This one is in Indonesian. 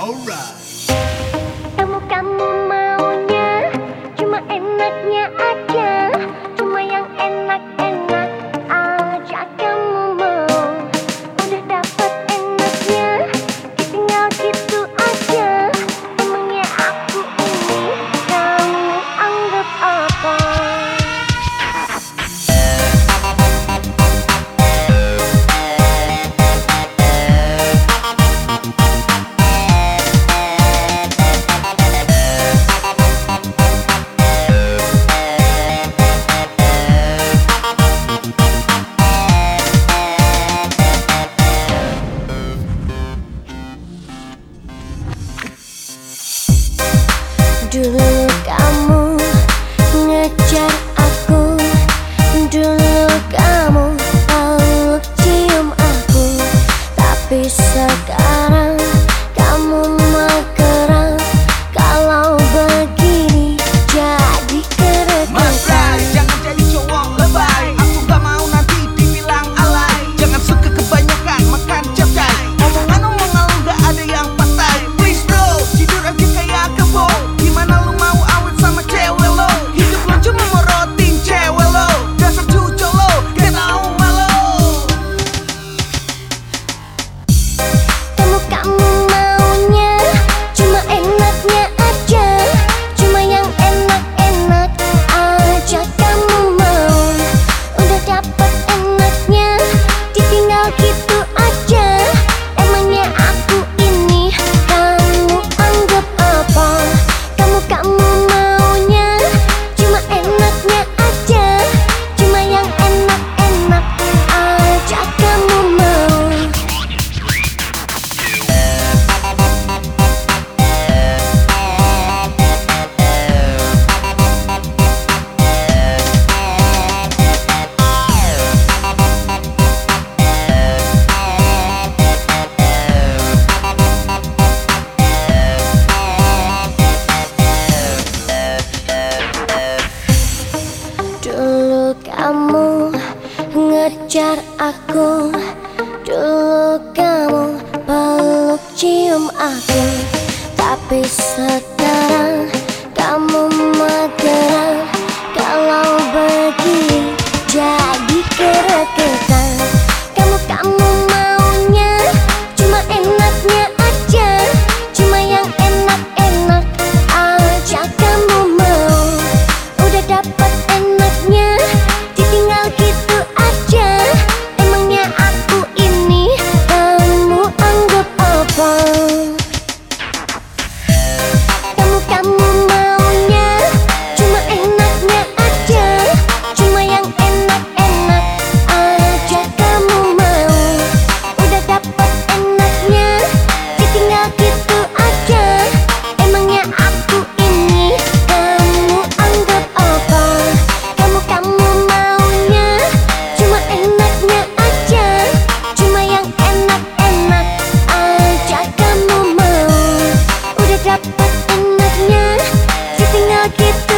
Kamu maunya cuma enaknya aja, cuma yang enak-enak aja kamu mau. Udah dapet enaknya, ditinggal gitu aja. Emangnya aku ini kamu anggap apa? Dulu kamu ngejar aku, dulu kamu peluk cium aku, tapi sekarang kamu mageran. Kalau begini jadi keregetan. Masai, jangan jadi cowok lebay. Aku gak mau nanti dibilang alay. Jangan suka kebanyakan makan capcay. Omongan-omongan lu gak ada yang patah. Please bro, tidur aja kayak kebo. Gimana lu mau awet sama cewek lo? Hidup lo cuma morotin cewek lo. Dasar cucok lo, gak tau malu. Kamu maunya cuma enaknya aja, cuma yang enak-enak aja kamu mau. Udah dapet enaknya, ditinggal gitu aja. Emangnya aku ini kamu anggap apa? Kamu maunya cuma enaknya aja, cuma yang enak-enak aja kamu mau. Dulu kamu ngejar aku, dulu kamu peluk cium aku, tapi sekarang kamu mageran. Kalau begini jadi keregetan. Kamu maunya cuma enaknya aja, cuma yang enak-enak aja kamu mau. Udah dapet enaknya, ditinggal gitu aja. Emangnya aku ini kamu anggap apa? Kamu maunya cuma enaknya aja, cuma yang enak-enak aja kamu mau. Udah dapet enaknya, ditinggal gitu aja. Emangnya aku ini kamu anggap apa? Kamu maunya cuma enaknya aja, cuma yang enak-enak aja kamu mau. Udah dapet enaknya, ditinggal gitu